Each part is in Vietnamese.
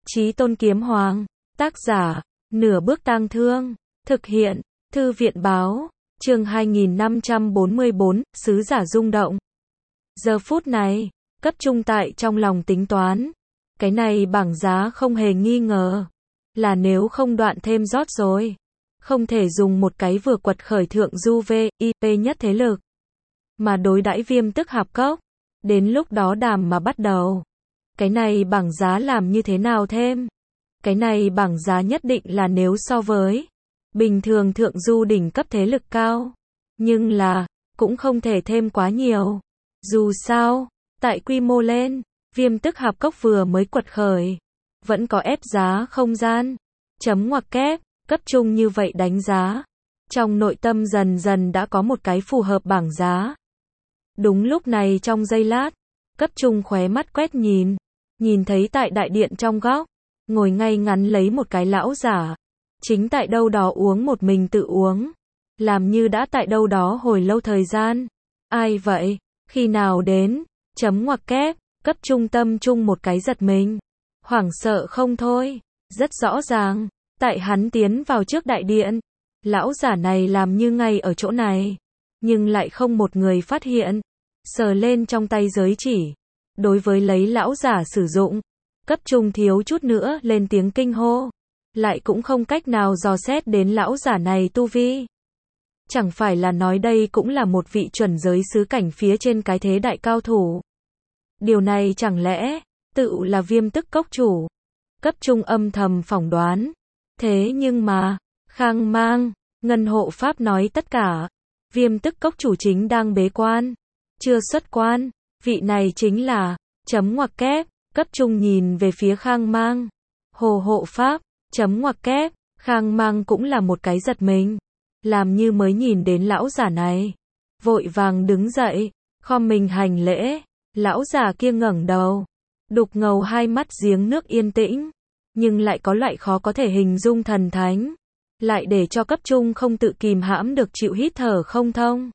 Chí Tôn Kiếm Hoàng, tác giả, Nửa Bước Tang Thương, thực hiện, Thư viện báo, chương 2544, Sứ giả rung động. Giờ phút này, cấp trung tại trong lòng tính toán, cái này bảng giá không hề nghi ngờ, là nếu không đoạn thêm rót rồi, không thể dùng một cái vừa quật khởi thượng du VIP nhất thế lực, mà đối đãi Viêm Tức Hạp Cốc, đến lúc đó đàm mà bắt đầu. Cái này bảng giá làm như thế nào thêm? Cái này bảng giá nhất định là nếu so với bình thường thượng du đỉnh cấp thế lực cao, nhưng là cũng không thể thêm quá nhiều. Dù sao, tại quy mô lên, Viêm Tức Hạp Cốc vừa mới quật khởi, vẫn có ép giá không gian. Chấm ngoặc kép, cấp trung như vậy đánh giá. Trong nội tâm dần dần đã có một cái phù hợp bảng giá. Đúng lúc này trong giây lát, cấp trung khóe mắt quét nhìn thấy tại đại điện trong góc, ngồi ngay ngắn lấy một cái lão giả, chính tại đâu đó uống một mình tự uống, làm như đã tại đâu đó hồi lâu thời gian. Ai vậy? Khi nào đến? Chấm ngoặc kép, cấp trung tâm trung một cái giật mình, hoảng sợ không thôi. Rất rõ ràng, tại hắn tiến vào trước đại điện, lão giả này làm như ngay ở chỗ này, nhưng lại không một người phát hiện. Sờ lên trong tay giới chỉ, đối với lấy lão giả sử dụng, cấp trung thiếu chút nữa lên tiếng kinh hô, lại cũng không cách nào dò xét đến lão giả này tu vi. Chẳng phải là nói đây cũng là một vị chuẩn giới sứ cảnh phía trên cái thế đại cao thủ. Điều này chẳng lẽ tự là Viêm Tức Cốc chủ? Cấp trung âm thầm phỏng đoán. Thế nhưng mà, Khang Mang, Ngân Hộ Pháp nói tất cả. Viêm Tức Cốc chủ chính đang bế quan, chưa xuất quan. Vị này chính là, chấm ngoặc kép, cấp trung nhìn về phía Khang Mang. Hồ Hộ Pháp, chấm ngoặc kép, Khang Mang cũng là một cái giật mình. Làm như mới nhìn đến lão giả này. Vội vàng đứng dậy, khom mình hành lễ. Lão giả kia ngẩng đầu, đục ngầu hai mắt giếng nước yên tĩnh, nhưng lại có loại khó có thể hình dung thần thánh, lại để cho cấp trung không tự kìm hãm được chịu hít thở không thông.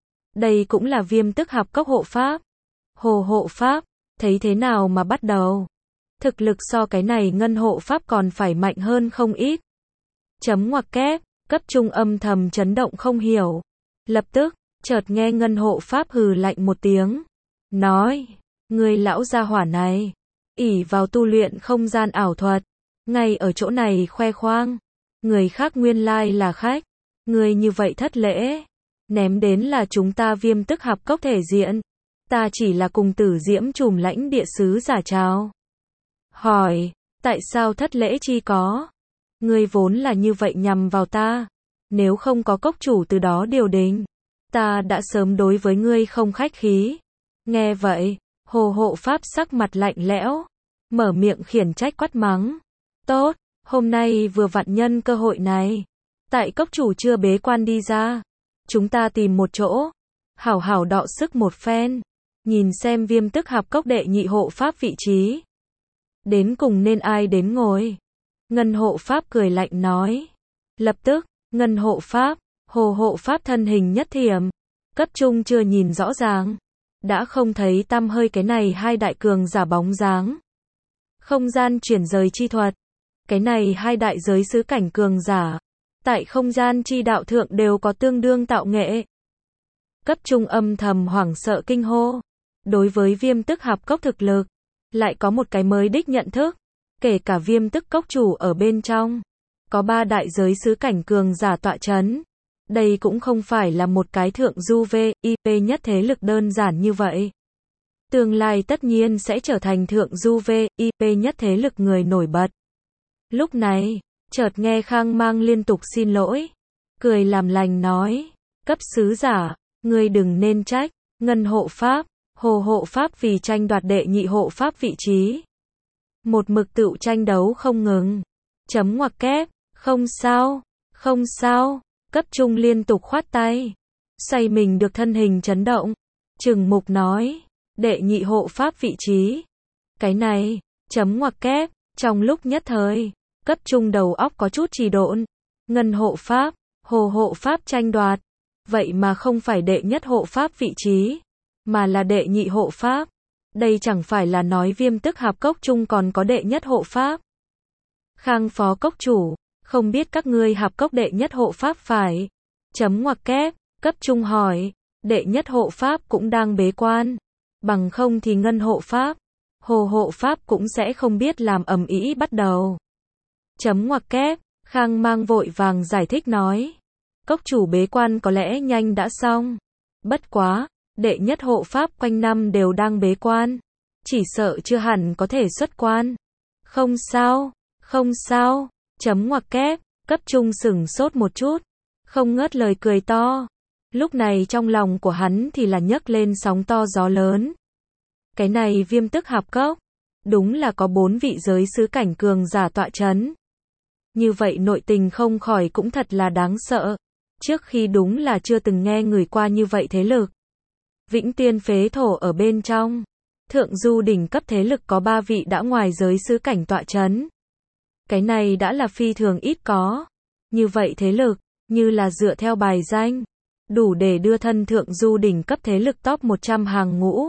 Đây cũng là Viêm Tức Hạp Cốc hộ pháp. Hồ Hộ Pháp, thấy thế nào mà bắt đầu? Thực lực so cái này Ngân Hộ Pháp còn phải mạnh hơn không ít. Chấm ngoặc kép, cấp trung âm thầm chấn động không hiểu. Lập tức, chợt nghe Ngân Hộ Pháp hừ lạnh một tiếng. Nói, người lão gia hỏa này, ỷ vào tu luyện không gian ảo thuật, ngay ở chỗ này khoe khoang. Người khác nguyên lai là khách, người như vậy thất lễ, ném đến là chúng ta Viêm Tức Hạp Cốc thể diện. Ta chỉ là cùng Tử Diễm trùm lãnh địa sứ giả chào hỏi, tại sao thất lễ chi có? Ngươi vốn là như vậy nhằm vào ta, nếu không có cốc chủ từ đó điều đình, ta đã sớm đối với ngươi không khách khí. Nghe vậy, Hồ Hộ Pháp sắc mặt lạnh lẽo, mở miệng khiển trách quát mắng. Tốt, hôm nay vừa vặn nhân cơ hội này, tại cốc chủ chưa bế quan đi ra, chúng ta tìm một chỗ, hảo hảo đọ sức một phen, nhìn xem Viêm Tức Hạp Cốc đệ nhị hộ pháp vị trí, đến cùng nên ai đến ngồi. Ngân Hộ Pháp cười lạnh nói. Lập tức, Ngân Hộ Pháp, Hồ Hộ Pháp thân hình nhất thiểm, cấp trung chưa nhìn rõ ràng, đã không thấy tăm hơi cái này hai đại cường giả bóng dáng. Không gian chuyển rời chi thuật, cái này hai đại giới sứ cảnh cường giả, tại không gian chi đạo thượng đều có tương đương tạo nghệ. Cấp trung âm thầm hoảng sợ kinh hô, đối với Viêm Tức Hạp Cốc thực lực, lại có một cái mới đích nhận thức, kể cả Viêm Tức Cốc chủ ở bên trong, có ba đại giới sứ cảnh cường giả tọa chấn. Đây cũng không phải là một cái thượng du VIP nhất thế lực đơn giản như vậy. Tương lai tất nhiên sẽ trở thành thượng du VIP nhất thế lực người nổi bật. Lúc này, chợt nghe Khang Mang liên tục xin lỗi, cười làm lành nói, cấp sứ giả, ngươi đừng nên trách, Ngân Hộ Pháp, Hồ Hộ Pháp vì tranh đoạt đệ nhị hộ pháp vị trí, một mực tự tranh đấu không ngừng. Chấm ngoặc kép, không sao, không sao. Cấp trung liên tục khoát tay, xoay mình được thân hình chấn động, trừng mục nói, đệ nhị hộ pháp vị trí. Cái này, chấm ngoặc kép, trong lúc nhất thời, cấp trung đầu óc có chút trì độn. Ngân Hộ Pháp, Hồ Hộ Pháp tranh đoạt, vậy mà không phải đệ nhất hộ pháp vị trí, mà là đệ nhị hộ pháp. Đây chẳng phải là nói Viêm Tức Hạp Cốc trung còn có đệ nhất hộ pháp. Khang phó cốc chủ, không biết các ngươi Hạp Cốc đệ nhất hộ pháp phải. Chấm ngoặc kép, cấp trung hỏi, đệ nhất hộ pháp cũng đang bế quan. Bằng không thì Ngân hộ pháp, Hồ hộ pháp cũng sẽ không biết làm ầm ĩ bắt đầu. Chấm ngoặc kép, Khang mang vội vàng giải thích nói. Cốc chủ bế quan có lẽ nhanh đã xong. Bất quá, đệ nhất hộ pháp quanh năm đều đang bế quan. Chỉ sợ chưa hẳn có thể xuất quan. Không sao, không sao. Chấm ngoặc kép, cấp trung sửng sốt một chút. Không ngớt lời cười to. Lúc này trong lòng của hắn thì là nhấc lên sóng to gió lớn. Cái này Viêm Tức Hạp Cốc, đúng là có 4 vị giới sứ cảnh cường giả tọa chấn. Như vậy nội tình không khỏi cũng thật là đáng sợ. Trước khi đúng là chưa từng nghe người qua như vậy thế lực. Vĩnh Tiên Phế Thổ ở bên trong. Thượng du đỉnh cấp thế lực có 3 vị đã ngoài giới sứ cảnh tọa chấn. Cái này đã là phi thường ít có. Như vậy thế lực, như là dựa theo bài danh, đủ để đưa thân thượng du đỉnh cấp thế lực top 100 hàng ngũ.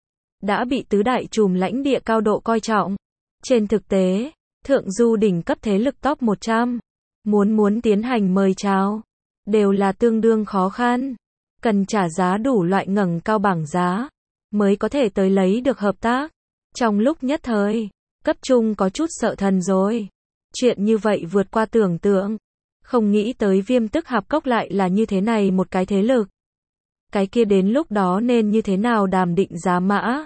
Đã bị tứ đại trùm lãnh địa cao độ coi trọng. Trên thực tế, thượng du đỉnh cấp thế lực top 100, muốn tiến hành mời chào, đều là tương đương khó khăn. Cần trả giá đủ loại ngẩng cao bảng giá, mới có thể tới lấy được hợp tác. Trong lúc nhất thời, cấp trung có chút sợ thần rồi. Chuyện như vậy vượt qua tưởng tượng. Không nghĩ tới Viêm Tức Hạp Cốc lại là như thế này một cái thế lực. Cái kia đến lúc đó nên như thế nào đàm định giá mã.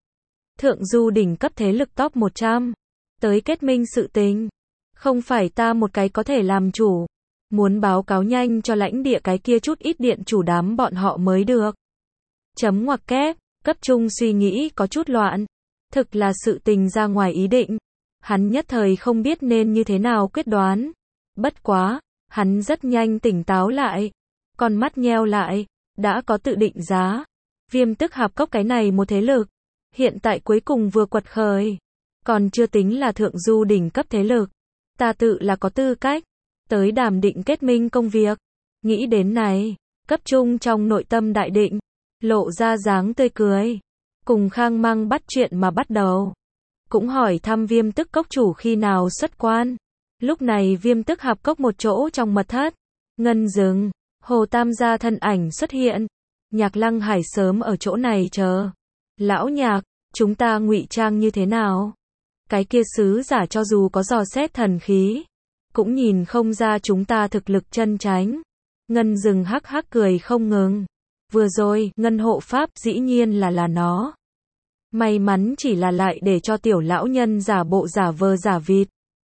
Thượng du đỉnh cấp thế lực top 100. Tới kết minh sự tình. Không phải ta một cái có thể làm chủ. Muốn báo cáo nhanh cho lãnh địa cái kia chút ít điện chủ đám bọn họ mới được. Chấm ngoặc kép, cấp trung suy nghĩ có chút loạn. Thực là sự tình ra ngoài ý định. Hắn nhất thời không biết nên như thế nào quyết đoán. Bất quá, hắn rất nhanh tỉnh táo lại. Con mắt nheo lại, đã có tự định giá. Viêm Tức Hạp Cốc cái này một thế lực. Hiện tại cuối cùng vừa quật khởi. Còn chưa tính là thượng du đỉnh cấp thế lực. Ta tự là có tư cách. Tới đàm định kết minh công việc. Nghĩ đến này, cấp trung trong nội tâm đại định. Lộ ra dáng tươi cười. Cùng Khang Mang bắt chuyện mà bắt đầu. Cũng hỏi thăm Viêm Tức Cốc chủ khi nào xuất quan. Lúc này Viêm Tức Hạp Cốc một chỗ trong mật thất. Ngân rừng, Hồ Tam gia thân ảnh xuất hiện. Nhạc Lăng Hải sớm ở chỗ này chờ. Lão Nhạc, chúng ta ngụy trang như thế nào? Cái kia sứ giả cho dù có dò xét thần khí, cũng nhìn không ra chúng ta thực lực chân chánh. Ngân rừng hắc hắc cười không ngừng. Vừa rồi, Ngân hộ pháp dĩ nhiên là nó. May mắn chỉ là lại để cho tiểu lão nhân giả bộ giả vờ giả vịt.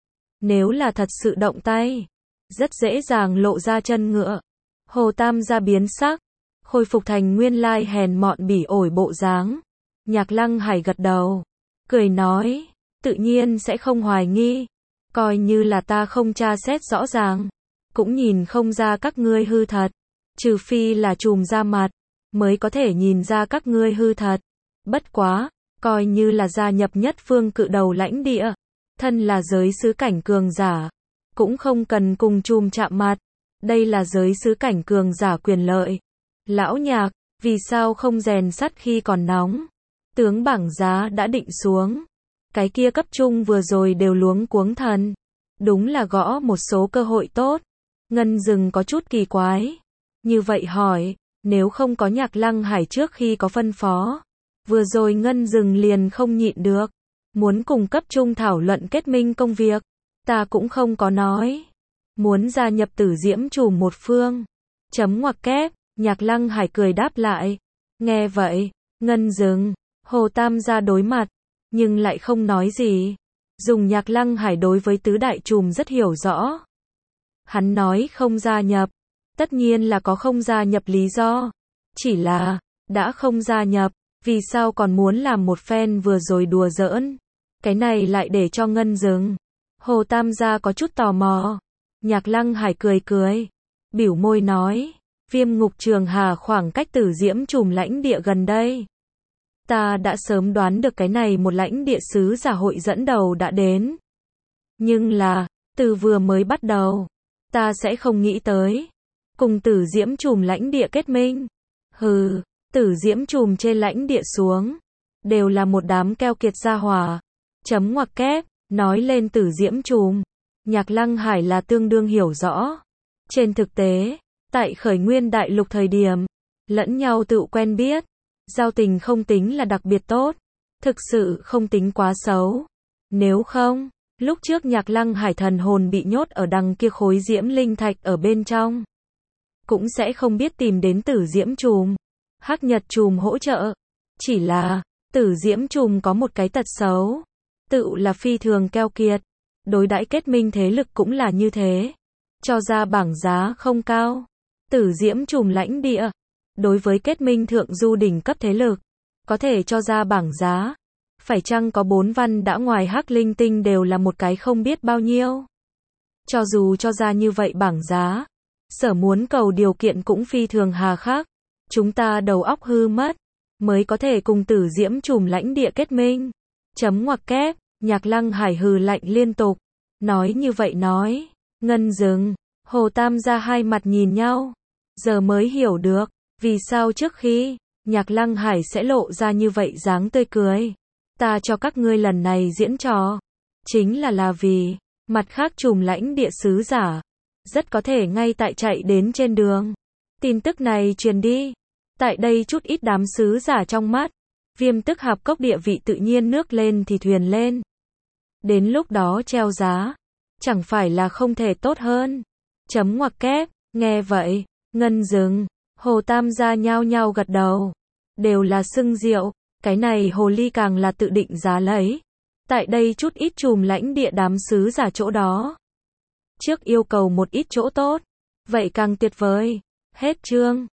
Nếu là thật sự động tay, rất dễ dàng lộ ra chân ngựa. Hồ Tam gia biến sắc, khôi phục thành nguyên lai hèn mọn bỉ ổi bộ dáng. Nhạc Lăng Hải gật đầu, cười nói, tự nhiên sẽ không hoài nghi. Coi như là ta không tra xét rõ ràng, cũng nhìn không ra các ngươi hư thật. Trừ phi là trùm ra mặt, mới có thể nhìn ra các ngươi hư thật. Bất quá, coi như là gia nhập nhất phương cự đầu lãnh địa. Thân là giới sứ cảnh cường giả, cũng không cần cùng trùm chạm mặt. Đây là giới sứ cảnh cường giả quyền lợi. Lão Nhạc, vì sao không rèn sắt khi còn nóng? Tướng bảng giá đã định xuống. Cái kia cấp trung vừa rồi đều luống cuống thần. Đúng là gõ một số cơ hội tốt. Ngân rừng có chút kỳ quái. Như vậy hỏi, nếu không có Nhạc Lăng Hải trước khi có phân phó. Vừa rồi Ngân rừng liền không nhịn được. Muốn cùng cấp trung thảo luận kết minh công việc. Ta cũng không có nói. Muốn gia nhập Tử Diễm trùm một phương. Chấm ngoặc kép, Nhạc Lăng Hải cười đáp lại. Nghe vậy, Ngân rừng, Hồ Tam gia đối mặt. Nhưng lại không nói gì. Dùng Nhạc Lăng Hải đối với tứ đại trùm rất hiểu rõ. Hắn nói không gia nhập. Tất nhiên là có không gia nhập lý do. Chỉ là, đã không gia nhập, vì sao còn muốn làm một phen vừa rồi đùa giỡn. Cái này lại để cho Ngân rừng, Hồ Tam gia có chút tò mò. Nhạc Lăng Hải cười cười, biểu môi nói, Viêm Ngục Trường Hà khoảng cách Tử Diễm trùm lãnh địa gần đây. Ta đã sớm đoán được cái này một lãnh địa sứ giả hội dẫn đầu đã đến. Nhưng là, từ vừa mới bắt đầu, ta sẽ không nghĩ tới. Cùng Tử Diễm trùm lãnh địa kết minh. Hừ, Tử Diễm trùm trên lãnh địa xuống. Đều là một đám keo kiệt gia hỏa. Chấm ngoặc kép, nói lên Tử Diễm trùm. Nhạc Lăng Hải là tương đương hiểu rõ. Trên thực tế, tại khởi nguyên đại lục thời điểm, lẫn nhau tự quen biết, giao tình không tính là đặc biệt tốt, thực sự không tính quá xấu. Nếu không, lúc trước Nhạc Lăng Hải thần hồn bị nhốt ở đằng kia khối diễm linh thạch ở bên trong, cũng sẽ không biết tìm đến Tử Diễm Trùm, Hắc Nhật Trùm hỗ trợ. Chỉ là, Tử Diễm Trùm có một cái tật xấu, tự là phi thường keo kiệt, đối đãi kết minh thế lực cũng là như thế, cho ra bảng giá không cao. Tử Diễm Trùm lãnh địa, đối với kết minh thượng du đỉnh cấp thế lực, có thể cho ra bảng giá, phải chăng có 4 văn đã ngoài Hắc Linh Tinh đều là một cái không biết bao nhiêu. Cho dù cho ra như vậy bảng giá, Sở muốn cầu điều kiện cũng phi thường hà khắc, chúng ta đầu óc hư mất, mới có thể cùng Tử Diễm Trùm lãnh địa kết minh. Chấm ngoặc kép, Nhạc Lăng Hải hừ lạnh liên tục, nói như vậy nói, Ngân dừng, Hồ Tam gia hai mặt nhìn nhau, giờ mới hiểu được, vì sao trước khi, Nhạc Lăng Hải sẽ lộ ra như vậy dáng tươi cười. Ta cho các ngươi lần này diễn trò, chính là vì, mặt khác trùm lãnh địa sứ giả, rất có thể ngay tại chạy đến trên đường. Tin tức này truyền đi, tại đây chút ít đám sứ giả trong mắt, Viêm Tức Hạp Cốc địa vị tự nhiên nước lên thì thuyền lên. Đến lúc đó treo giá, chẳng phải là không thể tốt hơn. Chấm ngoặc kép, nghe vậy, Ngân dừng, Hồ Tam gia nhao nhao gật đầu. Đều là xưng rượu, cái này hồ ly càng là tự định giá lấy. Tại đây chút ít trùm lãnh địa đám sứ giả chỗ đó. Trước yêu cầu một ít chỗ tốt, vậy càng tuyệt vời. Hết chương.